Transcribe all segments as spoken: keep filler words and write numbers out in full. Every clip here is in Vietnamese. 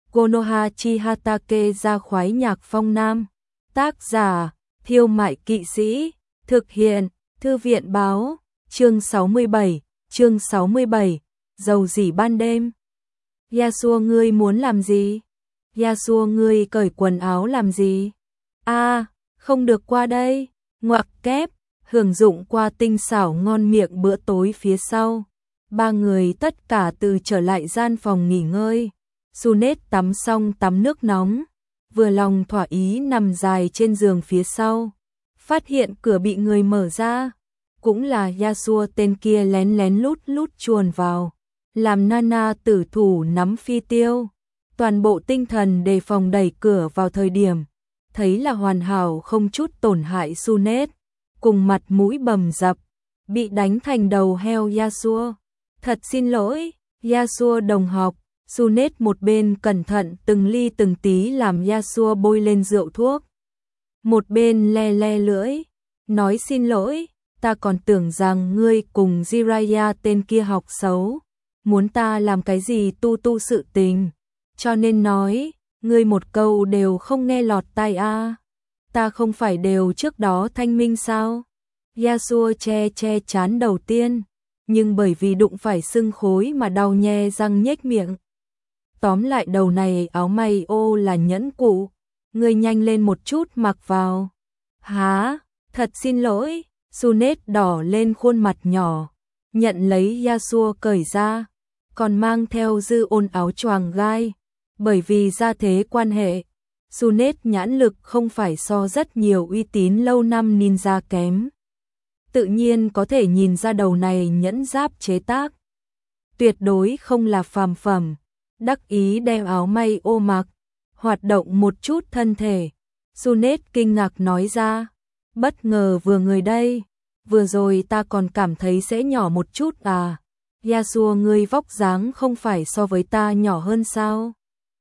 Konoha Chihatake ra khoái nhạc phong nam. Tác giả, Thiêu Mại Kỵ Sĩ. Thực hiện, Thư viện báo. Chương sáu mươi bảy, chương sáu mươi bảy, dầu dỉ ban đêm. Yasuo ngươi muốn làm gì? Yasuo ngươi cởi quần áo làm gì? A, à, không được qua đây. Ngoặc kép, hưởng dụng qua tinh xảo ngon miệng bữa tối phía sau. Ba người tất cả từ trở lại gian phòng nghỉ ngơi. Sunết tắm xong tắm nước nóng, vừa lòng thỏa ý nằm dài trên giường phía sau. Phát hiện cửa bị người mở ra, cũng là Yasuo tên kia lén lén lút lút chuồn vào, làm Nana tử thủ nắm phi tiêu. Toàn bộ tinh thần đề phòng đẩy cửa vào thời điểm, thấy là hoàn hảo không chút tổn hại Sunết, cùng mặt mũi bầm dập, bị đánh thành đầu heo Yasuo. Thật xin lỗi, Yasuo đồng học. Sunết một bên cẩn thận từng ly từng tí làm Yasuo bôi lên rượu thuốc. Một bên le le lưỡi, nói xin lỗi, ta còn tưởng rằng ngươi cùng Jiraiya tên kia học xấu, muốn ta làm cái gì tu tu sự tình, cho nên nói, ngươi một câu đều không nghe lọt tai a. À. Ta không phải đều trước đó thanh minh sao? Yasuo che che chán đầu tiên, nhưng bởi vì đụng phải sưng khối mà đau nhe răng nhếch miệng. Tóm lại đầu này áo may ô là nhẫn cụ, ngươi nhanh lên một chút mặc vào. Hả, thật xin lỗi, Sunết đỏ lên khuôn mặt nhỏ, nhận lấy Yasuo cởi ra, còn mang theo dư ôn áo choàng gai, bởi vì gia thế quan hệ, Sunết nhãn lực không phải so rất nhiều uy tín lâu năm ninja kém. Tự nhiên có thể nhìn ra đầu này nhẫn giáp chế tác, tuyệt đối không là phàm phẩm. Đắc ý đeo áo may ô mặc, hoạt động một chút thân thể. Sunết kinh ngạc nói ra, bất ngờ vừa người đây, vừa rồi ta còn cảm thấy sẽ nhỏ một chút à. Yasuo ngươi vóc dáng không phải so với ta nhỏ hơn sao?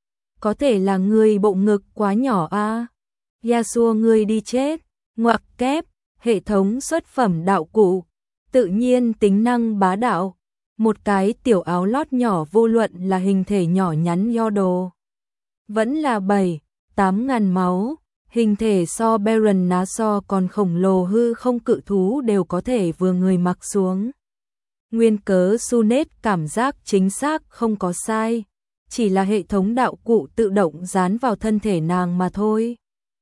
Có thể là ngươi bộ ngực quá nhỏ à? Yasuo ngươi đi chết, ngoặc kép, hệ thống xuất phẩm đạo cụ, tự nhiên tính năng bá đạo. Một cái tiểu áo lót nhỏ vô luận là hình thể nhỏ nhắn nho đồ, vẫn là bảy, tám ngàn máu, hình thể so Baron ná so còn khổng lồ hư không cự thú đều có thể vừa người mặc xuống. Nguyên cớ Sunết cảm giác chính xác không có sai, chỉ là hệ thống đạo cụ tự động dán vào thân thể nàng mà thôi.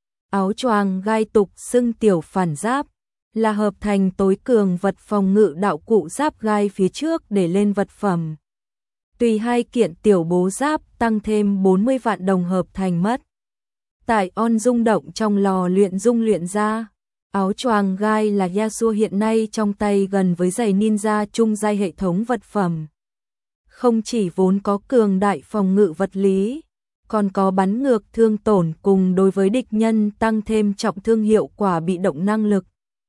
Áo choàng gai tục xưng tiểu phản giáp, là hợp thành tối cường vật phòng ngự đạo cụ giáp gai phía trước để lên vật phẩm. Tùy hai kiện tiểu bố giáp tăng thêm bốn mươi vạn đồng hợp thành mất. Tại on rung động trong lò luyện dung luyện ra, áo choàng gai là Yasuo hiện nay trong tay gần với giày ninja chung giai hệ thống vật phẩm. Không chỉ vốn có cường đại phòng ngự vật lý, còn có bắn ngược thương tổn cùng đối với địch nhân tăng thêm trọng thương hiệu quả bị động năng lực.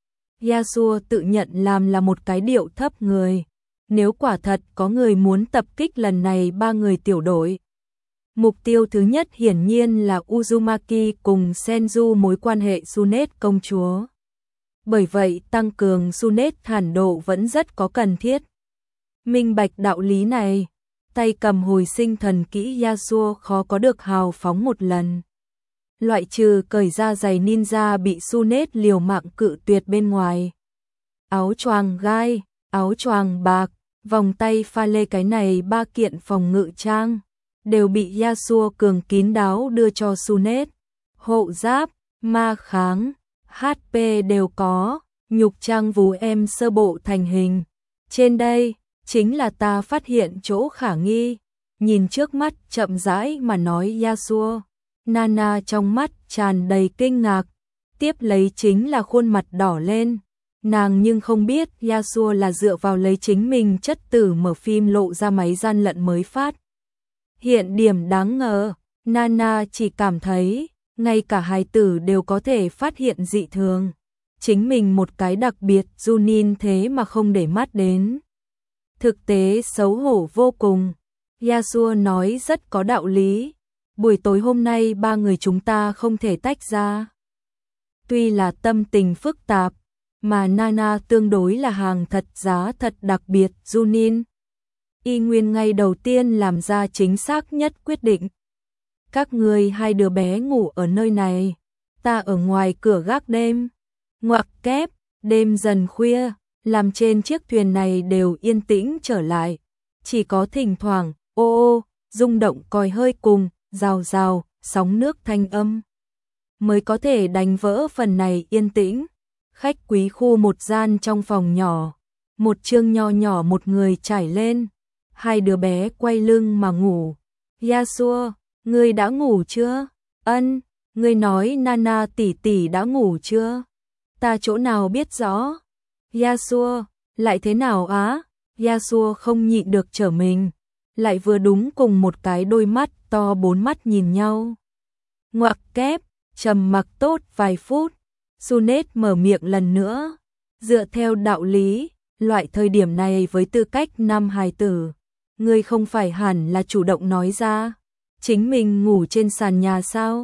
Yasuo tự nhận làm là một cái điệu thấp người, nếu quả thật có người muốn tập kích lần này ba người tiểu đội. Mục tiêu thứ nhất hiển nhiên là Uzumaki cùng Senju mối quan hệ Sunết công chúa. Bởi vậy tăng cường Sunết thản độ vẫn rất có cần thiết. Minh bạch đạo lý này, tay cầm hồi sinh thần kỹ Yasuo khó có được hào phóng một lần. Loại trừ cởi ra giày ninja bị Sunết liều mạng cự tuyệt bên ngoài. Áo choàng gai, áo choàng bạc, vòng tay pha lê cái này ba kiện phòng ngự trang, đều bị Yasuo cường kín đáo đưa cho Sunết. Hộ giáp, ma kháng, hát pê đều có, nhục trang vú em sơ bộ thành hình. Trên đây, chính là ta phát hiện chỗ khả nghi, nhìn trước mắt chậm rãi mà nói Yasuo. Nana trong mắt tràn đầy kinh ngạc, tiếp lấy chính là khuôn mặt đỏ lên. Nàng nhưng không biết Yasuo là dựa vào lấy chính mình chất tử mở phim lộ ra máy gian lận mới phát. Hiện điểm đáng ngờ, Nana chỉ cảm thấy, ngay cả hài tử đều có thể phát hiện dị thường. Chính mình một cái đặc biệt Junin thế mà không để mắt đến. Thực tế xấu hổ vô cùng. Yasuo nói rất có đạo lý. Buổi tối hôm nay ba người chúng ta không thể tách ra. Tuy là tâm tình phức tạp, mà Nana tương đối là hàng thật giá thật đặc biệt Junin. Y nguyên ngay đầu tiên làm ra chính xác nhất quyết định. Các ngươi hai đứa bé ngủ ở nơi này, ta ở ngoài cửa gác đêm. Ngoặc kép, đêm dần khuya, làm trên chiếc thuyền này đều yên tĩnh trở lại. Chỉ có thỉnh thoảng, ô ô, rung động còi hơi cùng, rào rào, sóng nước thanh âm mới có thể đánh vỡ phần này yên tĩnh. Khách quý khu một gian trong phòng nhỏ, một chương nho nhỏ một người trải lên, hai đứa bé quay lưng mà ngủ. Yasuo, ngươi đã ngủ chưa? Ân, ngươi nói Nana tỷ tỷ đã ngủ chưa? Ta chỗ nào biết rõ? Yasuo, lại thế nào á? Yasuo không nhịn được trở mình, lại vừa đúng cùng một cái đôi mắt to bốn mắt nhìn nhau. Ngoặc kép, trầm mặc tốt vài phút, Sunet mở miệng lần nữa. Dựa theo đạo lý, loại thời điểm này với tư cách nam hài tử, ngươi không phải hẳn là chủ động nói ra, chính mình ngủ trên sàn nhà sao?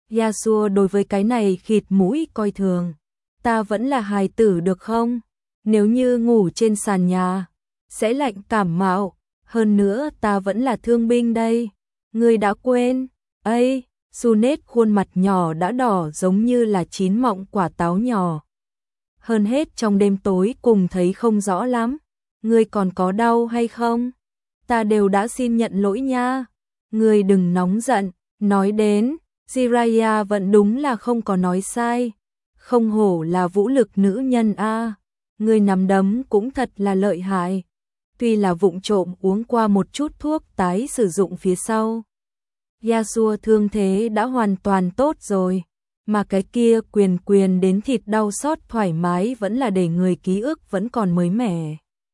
Yasuo đối với cái này khịt mũi coi thường. Ta vẫn là hài tử được không? Nếu như ngủ trên sàn nhà, sẽ lạnh cảm mạo, hơn nữa ta vẫn là thương binh đây. Ngươi đã quên? Ây, Sunet khuôn mặt nhỏ đã đỏ giống như là chín mọng quả táo nhỏ. Hơn hết trong đêm tối cùng thấy không rõ lắm. Ngươi còn có đau hay không? Ta đều đã xin nhận lỗi nha. Ngươi đừng nóng giận, nói đến, Jiraiya vẫn đúng là không có nói sai. Không hổ là vũ lực nữ nhân a, ngươi nắm đấm cũng thật là lợi hại. Tuy là vụng trộm uống qua một chút thuốc tái sử dụng phía sau, Yasuo thương thế đã hoàn toàn tốt rồi, mà cái kia quyền quyền đến thịt đau xót thoải mái vẫn là để người ký ức vẫn còn mới mẻ.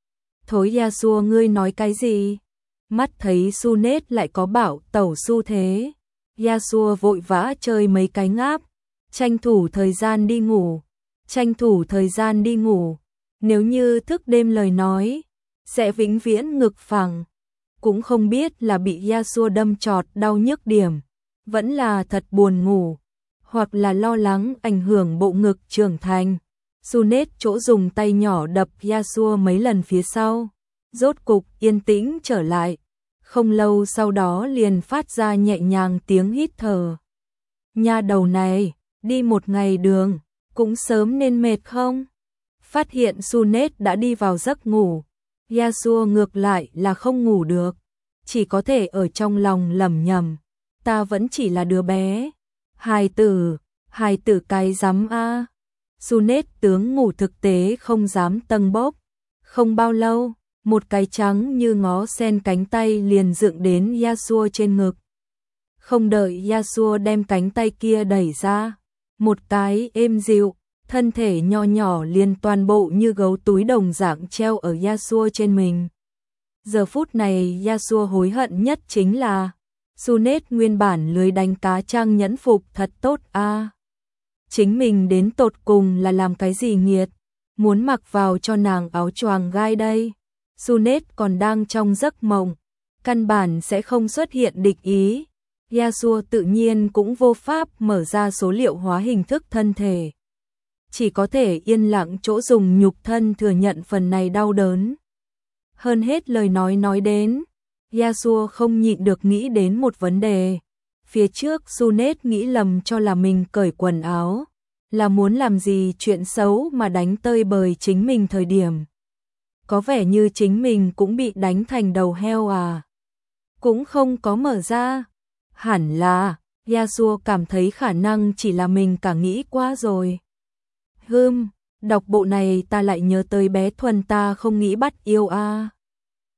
Thối Yasuo, ngươi nói cái gì? Mắt thấy Sunet lại có bảo tẩu xu thế, Yasuo vội vã chơi mấy cái ngáp, tranh thủ thời gian đi ngủ, tranh thủ thời gian đi ngủ. Nếu như thức đêm lời nói, sẽ vĩnh viễn ngực phẳng. Cũng không biết là bị Yasuo đâm trọt đau nhức điểm, vẫn là thật buồn ngủ, hoặc là lo lắng ảnh hưởng bộ ngực trưởng thành. Sunet chỗ dùng tay nhỏ đập Yasuo mấy lần phía sau, rốt cục yên tĩnh trở lại. Không lâu sau đó liền phát ra nhẹ nhàng tiếng hít thở. Nha đầu này, đi một ngày đường, cũng sớm nên mệt không? Phát hiện Sunet đã đi vào giấc ngủ, Yasuo ngược lại là không ngủ được, chỉ có thể ở trong lòng lẩm nhẩm, ta vẫn chỉ là đứa bé. Hài tử, hài tử cái rắm a. Sunet tướng ngủ thực tế không dám tâng bốc. Không bao lâu, một cái trắng như ngó sen cánh tay liền dựng đến Yasuo trên ngực. Không đợi Yasuo đem cánh tay kia đẩy ra, một cái êm dịu, thân thể nho nhỏ liền toàn bộ như gấu túi đồng dạng treo ở Yasuo trên mình. Giờ phút này Yasuo hối hận nhất chính là Sunet nguyên bản lười đánh cá trang nhẫn phục thật tốt a. À. Chính mình đến tột cùng là làm cái gì nghiệt, muốn mặc vào cho nàng áo choàng gai đây. Sunet còn đang trong giấc mộng, căn bản sẽ không xuất hiện địch ý. Yasuo tự nhiên cũng vô pháp mở ra số liệu hóa hình thức thân thể, chỉ có thể yên lặng chỗ dùng nhục thân thừa nhận phần này đau đớn. Hơn hết lời nói nói đến, Yasuo không nhịn được nghĩ đến một vấn đề. Phía trước Sunet nghĩ lầm cho là mình cởi quần áo, là muốn làm gì chuyện xấu mà đánh tơi bời chính mình thời điểm. Có vẻ như chính mình cũng bị đánh thành đầu heo à. Cũng không có mở ra. Hẳn là, Yasuo cảm thấy khả năng chỉ là mình cả nghĩ quá rồi. Hừm, đọc bộ này ta lại nhớ tới bé Thuần ta không nghĩ bắt yêu a. À.